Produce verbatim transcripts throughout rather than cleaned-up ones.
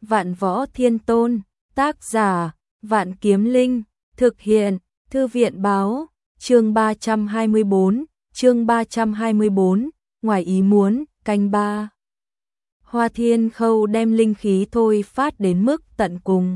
Vạn Võ Thiên Tôn, tác giả, Vạn Kiếm Linh, thực hiện, Thư viện báo, chương ba trăm hai mươi bốn, chương ba trăm hai mươi bốn, ngoài ý muốn, canh ba. Hoa Thiên Khâu đem linh khí thôi phát đến mức tận cùng.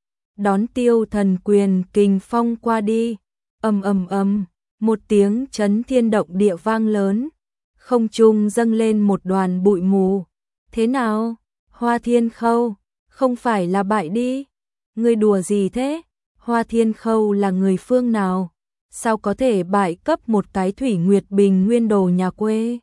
Đón Tiêu Thần quyền kình phong qua đi, ầm ầm ầm, một tiếng chấn thiên động địa vang lớn, không trung dâng lên một đoàn bụi mù. Thế nào? Hoa Thiên Khâu, không phải là bại đi? Ngươi đùa gì thế? Hoa Thiên Khâu là người phương nào? Sao có thể bại cấp một cái Thủy Nguyệt Bình Nguyên đồ nhà quê?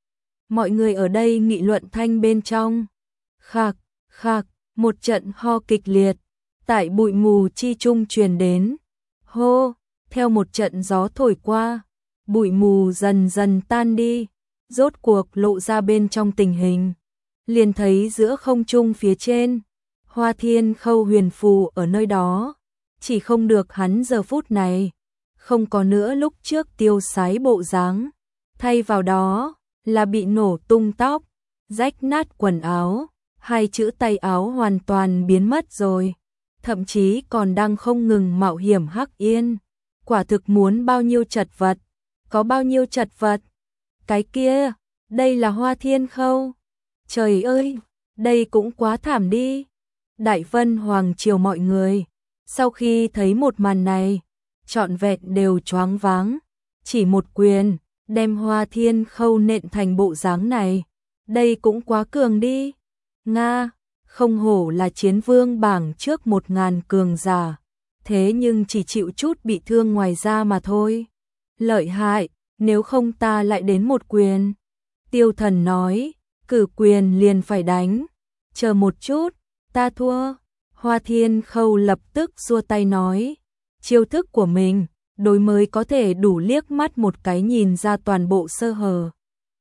Mọi người ở đây nghị luận thanh bên trong. Khạc, khạc, một trận ho kịch liệt, tại bụi mù chi trung truyền đến. Hô, theo một trận gió thổi qua, bụi mù dần dần tan đi, rốt cuộc lộ ra bên trong tình hình. Liền thấy giữa không trung phía trên, Hoa Thiên Khâu huyền phù ở nơi đó, chỉ không được hắn giờ phút này, không có nữa lúc trước tiêu sái bộ dáng, thay vào đó là bị nổ tung tóc, rách nát quần áo, hai chữ tay áo hoàn toàn biến mất rồi, thậm chí còn đang không ngừng mạo hiểm hắc yên, quả thực muốn bao nhiêu chật vật, có bao nhiêu chật vật. Cái kia, đây là Hoa Thiên Khâu. Trời ơi, đây cũng quá thảm đi. Đại Vân Hoàng triều mọi người, sau khi thấy một màn này, trọn vẹn đều choáng váng, chỉ một quyền đem Hoa Thiên Khâu nện thành bộ dáng này, đây cũng quá cường đi. Nga, không hổ là chiến vương bảng trước một ngàn cường giả, thế nhưng chỉ chịu chút bị thương ngoài da mà thôi. Lợi hại, nếu không ta lại đến một quyền. Tiêu Thần nói, cử quyền liền phải đánh. Chờ một chút, ta thua. Hoa Thiên Khâu lập tức giơ tay nói, chiêu thức của mình, đối mới có thể đủ liếc mắt một cái nhìn ra toàn bộ sơ hở.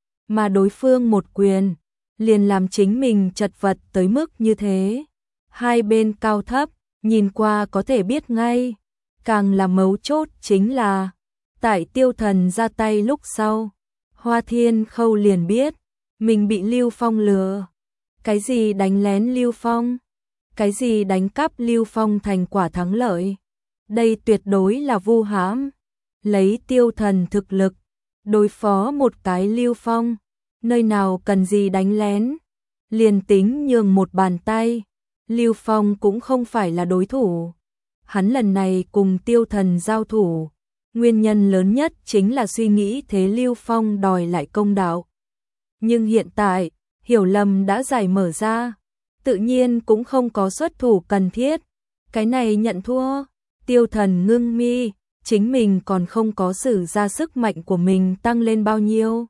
Mà đối phương một quyền, liền làm chính mình chật vật tới mức như thế. Hai bên cao thấp, nhìn qua có thể biết ngay. Càng là mấu chốt chính là, tại Tiêu Thần ra tay lúc sau, Hoa Thiên Khâu liền biết, mình bị Lưu Phong lừa. Cái gì đánh lén Lưu Phong? Cái gì đánh cắp Lưu Phong thành quả thắng lợi? Đây tuyệt đối là vu hãm. Lấy Tiêu Thần thực lực, đối phó một cái Lưu Phong, nơi nào cần gì đánh lén? Liền tính nhường một bàn tay, Lưu Phong cũng không phải là đối thủ. Hắn lần này cùng Tiêu Thần giao thủ, nguyên nhân lớn nhất chính là suy nghĩ thế Lưu Phong đòi lại công đạo. Nhưng hiện tại, hiểu lầm đã giải mở ra, tự nhiên cũng không có xuất thủ cần thiết. Cái này nhận thua, Tiêu Thần ngưng mi, chính mình còn không có sử ra sức mạnh của mình tăng lên bao nhiêu.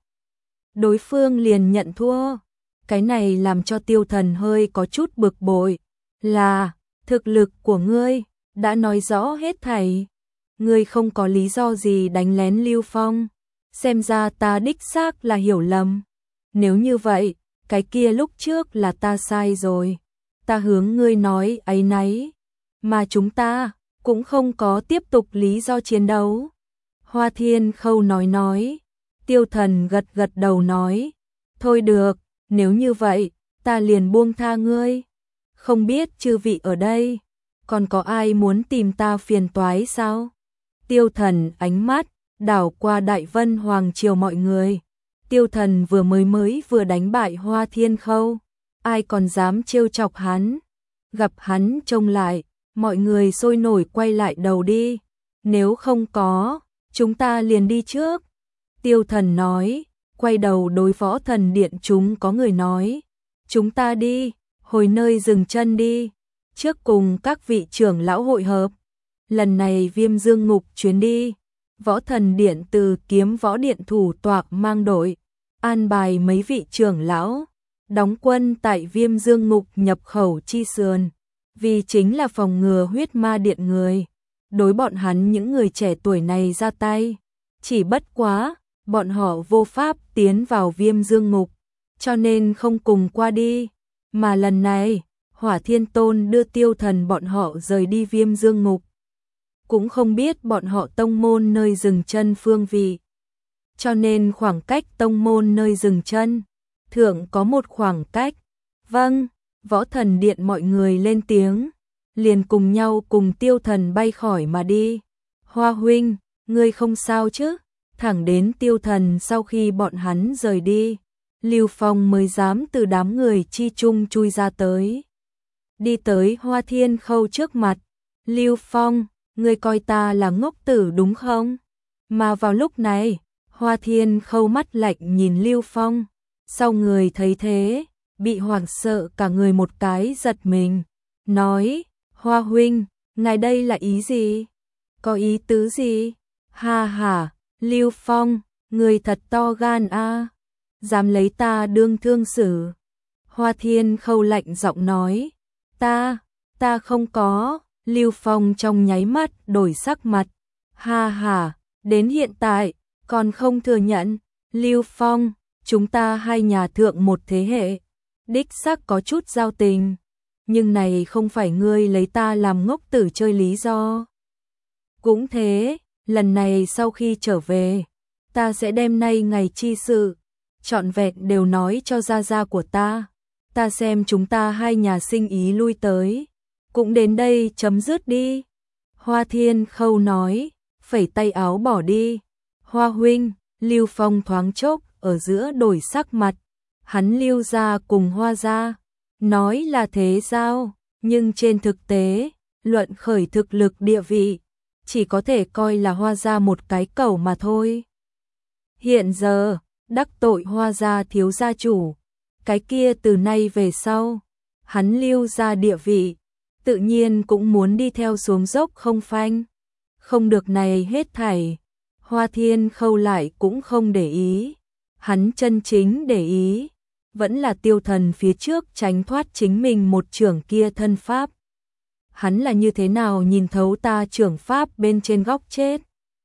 Đối phương liền nhận thua, cái này làm cho Tiêu Thần hơi có chút bực bội, là, thực lực của ngươi, đã nói rõ hết thảy. Ngươi không có lý do gì đánh lén Lưu Phong, xem ra ta đích xác là hiểu lầm. Nếu như vậy, cái kia lúc trước là ta sai rồi, ta hướng ngươi nói áy náy, mà chúng ta cũng không có tiếp tục lý do chiến đấu. Hoa Thiên Khâu nói nói, Tiêu Thần gật gật đầu nói, thôi được, nếu như vậy, ta liền buông tha ngươi. Không biết chư vị ở đây, còn có ai muốn tìm ta phiền toái sao? Tiêu Thần ánh mắt đảo qua Đại Vân Hoàng triều mọi người. Tiêu Thần vừa mới mới vừa đánh bại Hoa Thiên Khâu, ai còn dám trêu chọc hắn? Gặp hắn trông lại, mọi người sôi nổi quay lại đầu đi. Nếu không có, chúng ta liền đi trước. Tiêu Thần nói, quay đầu đối Võ Thần Điện chúng có người nói, chúng ta đi, hồi nơi dừng chân đi, trước cùng các vị trưởng lão hội hợp. Lần này Viêm Dương Ngục chuyến đi, Võ Thần Điện từ Kiếm Võ Điện thủ tọa mang đội, an bài mấy vị trưởng lão, đóng quân tại Viêm Dương Ngục nhập khẩu chi sườn, vì chính là phòng ngừa huyết ma điện người, đối bọn hắn những người trẻ tuổi này ra tay. Chỉ bất quá, bọn họ vô pháp tiến vào Viêm Dương Ngục, cho nên không cùng qua đi, mà lần này, Hỏa Thiên Tôn đưa Tiêu Thần bọn họ rời đi Viêm Dương Ngục. Cũng không biết bọn họ tông môn nơi dừng chân phương vị. Cho nên khoảng cách tông môn nơi dừng chân, thượng có một khoảng cách. Vâng, Võ Thần Điện mọi người lên tiếng, liền cùng nhau cùng Tiêu Thần bay khỏi mà đi. Hoa huynh, ngươi không sao chứ? Thẳng đến Tiêu Thần sau khi bọn hắn rời đi, Lưu Phong mới dám từ đám người chi chung chui ra tới. Đi tới Hoa Thiên Khâu trước mặt, Lưu Phong, ngươi coi ta là ngốc tử đúng không? Mà vào lúc này, Hoa Thiên Khâu mắt lạnh nhìn Lưu Phong, sau người thấy thế, bị hoảng sợ cả người một cái giật mình, nói, Hoa huynh, ngài đây là ý gì? Có ý tứ gì? Ha ha, Lưu Phong, người thật to gan a, dám lấy ta đương thương xử. Hoa Thiên Khâu lạnh giọng nói, ta, ta không có. Lưu Phong trong nháy mắt đổi sắc mặt, ha ha, đến hiện tại, còn không thừa nhận. Lưu Phong, chúng ta hai nhà thượng một thế hệ, đích xác có chút giao tình, nhưng này không phải ngươi lấy ta làm ngốc tử chơi lý do. Cũng thế, lần này sau khi trở về, ta sẽ đem nay ngày chi sự, trọn vẹn đều nói cho gia gia của ta, ta xem chúng ta hai nhà sinh ý lui tới, cũng đến đây chấm dứt đi. Hoa Thiên Khâu nói, phẩy tay áo bỏ đi. Hoa huynh, Lưu Phong thoáng chốc ở giữa đổi sắc mặt, hắn Lưu gia cùng Hoa gia, nói là thế giao, nhưng trên thực tế, luận khởi thực lực địa vị, chỉ có thể coi là Hoa gia một cái cẩu mà thôi. Hiện giờ, đắc tội Hoa gia thiếu gia chủ, cái kia từ nay về sau, hắn Lưu gia địa vị, tự nhiên cũng muốn đi theo xuống dốc không phanh. Không được này hết thảy, Hoa Thiên Khâu lại cũng không để ý, hắn chân chính để ý, vẫn là Tiêu Thần phía trước tránh thoát chính mình một trưởng kia thân pháp. Hắn là như thế nào nhìn thấu ta trưởng pháp bên trên góc chết.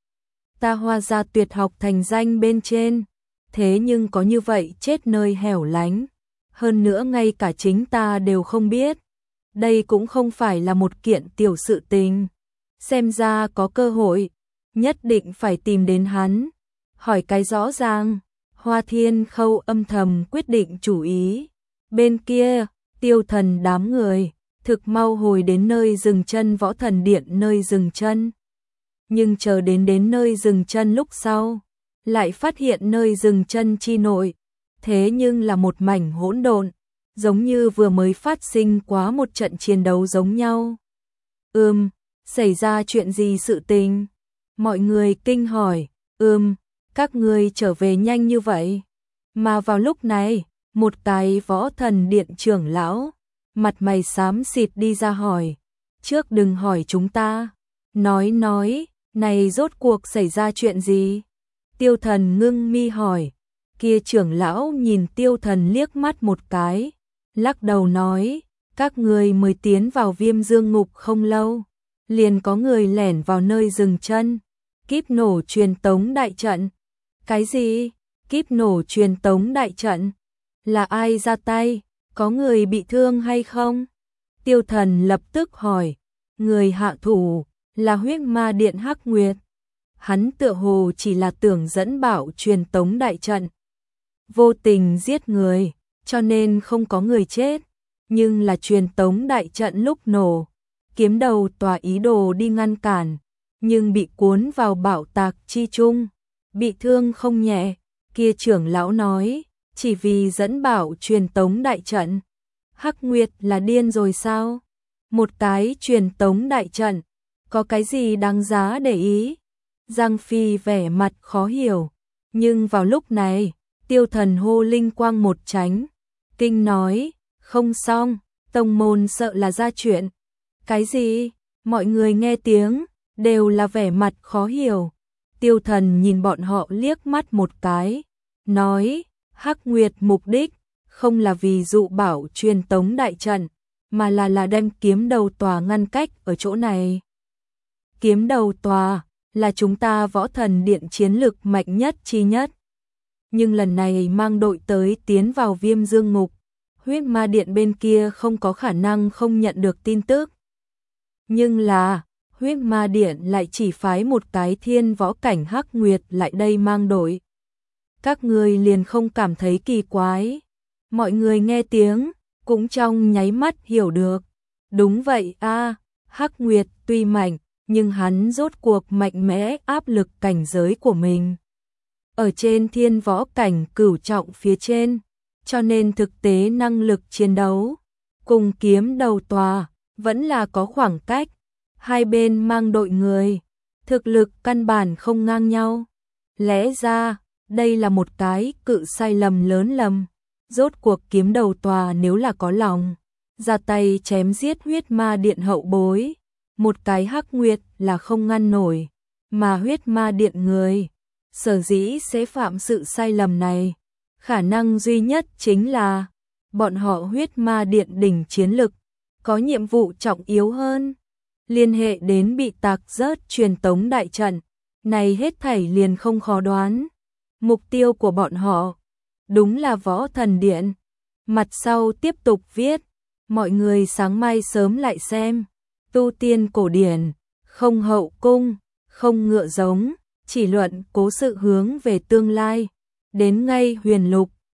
Ta Hoa gia tuyệt học thành danh bên trên, thế nhưng có như vậy chết nơi hẻo lánh, hơn nữa ngay cả chính ta đều không biết. Đây cũng không phải là một kiện tiểu sự tình, xem ra có cơ hội, nhất định phải tìm đến hắn, hỏi cái rõ ràng. Hoa Thiên Khâu âm thầm quyết định chủ ý. Bên kia, Tiêu Thần đám người, thực mau hồi đến nơi dừng chân Võ Thần Điện nơi dừng chân. Nhưng chờ đến đến nơi dừng chân lúc sau, lại phát hiện nơi dừng chân chi nội, thế nhưng là một mảnh hỗn độn, giống như vừa mới phát sinh quá một trận chiến đấu giống nhau. Ừm, xảy ra chuyện gì sự tình? Mọi người kinh hỏi, ừm, các ngươi trở về nhanh như vậy. Mà vào lúc này, một cái Võ Thần Điện trưởng lão, mặt mày xám xịt đi ra hỏi, trước đừng hỏi chúng ta, nói nói, này rốt cuộc xảy ra chuyện gì? Tiêu Thần ngưng mi hỏi, kia trưởng lão nhìn Tiêu Thần liếc mắt một cái, lắc đầu nói, các người mới tiến vào Viêm Dương Ngục không lâu, liền có người lẻn vào nơi dừng chân, kíp nổ truyền tống đại trận. Cái gì? Kíp nổ truyền tống đại trận? Là ai ra tay? Có người bị thương hay không? Tiêu Thần lập tức hỏi, người hạ thủ là Huyết Ma Điện Hắc Nguyệt. Hắn tựa hồ chỉ là tưởng dẫn bảo truyền tống đại trận, vô tình giết người, cho nên không có người chết, nhưng là truyền tống đại trận lúc nổ, kiếm đầu tòa ý đồ đi ngăn cản, nhưng bị cuốn vào bạo tạc chi chung, bị thương không nhẹ. Kia trưởng lão nói, chỉ vì dẫn bảo truyền tống đại trận. Hắc Nguyệt là điên rồi sao? Một cái truyền tống đại trận, có cái gì đáng giá để ý? Giang Phi vẻ mặt khó hiểu, nhưng vào lúc này, Tiêu Thần hô linh quang một tránh, kinh nói, không xong, tông môn sợ là ra chuyện. Cái gì? Mọi người nghe tiếng, đều là vẻ mặt khó hiểu. Tiêu Thần nhìn bọn họ liếc mắt một cái, nói, Hắc Nguyệt mục đích, không là vì dụ bảo truyền tống đại trận, mà là là đem kiếm đầu tòa ngăn cách ở chỗ này. Kiếm đầu tòa, là chúng ta Võ Thần Điện chiến lực mạnh nhất chi nhất. Nhưng lần này mang đội tới tiến vào Viêm Dương Ngục, Huyết Ma Điện bên kia không có khả năng không nhận được tin tức. Nhưng là, Huyết Ma Điện lại chỉ phái một cái thiên võ cảnh Hắc Nguyệt lại đây mang đội. Các người liền không cảm thấy kỳ quái. Mọi người nghe tiếng, cũng trong nháy mắt hiểu được. Đúng vậy a, Hắc Nguyệt tuy mạnh, nhưng hắn rốt cuộc mạnh mẽ áp lực cảnh giới của mình. Ở trên thiên võ cảnh cửu trọng phía trên, cho nên thực tế năng lực chiến đấu, cùng kiếm đầu tòa, vẫn là có khoảng cách. Hai bên mang đội người, thực lực căn bản không ngang nhau. Lẽ ra, đây là một cái cự sai lầm lớn lầm. Rốt cuộc kiếm đầu tòa nếu là có lòng, ra tay chém giết huyết ma điện hậu bối. Một cái Hắc Nguyệt là không ngăn nổi, mà huyết ma điện người, sở dĩ sẽ phạm sự sai lầm này. Khả năng duy nhất chính là, bọn họ huyết ma điện đỉnh chiến lực, có nhiệm vụ trọng yếu hơn. Liên hệ đến bị tạc rớt truyền tống đại trận, này hết thảy liền không khó đoán. Mục tiêu của bọn họ, đúng là võ thần điện. Mặt sau tiếp tục viết, mọi người sáng mai sớm lại xem. Tu tiên cổ điển, không hậu cung, không ngựa giống, chỉ luận cố sự hướng về tương lai. Đến ngay huyền lục,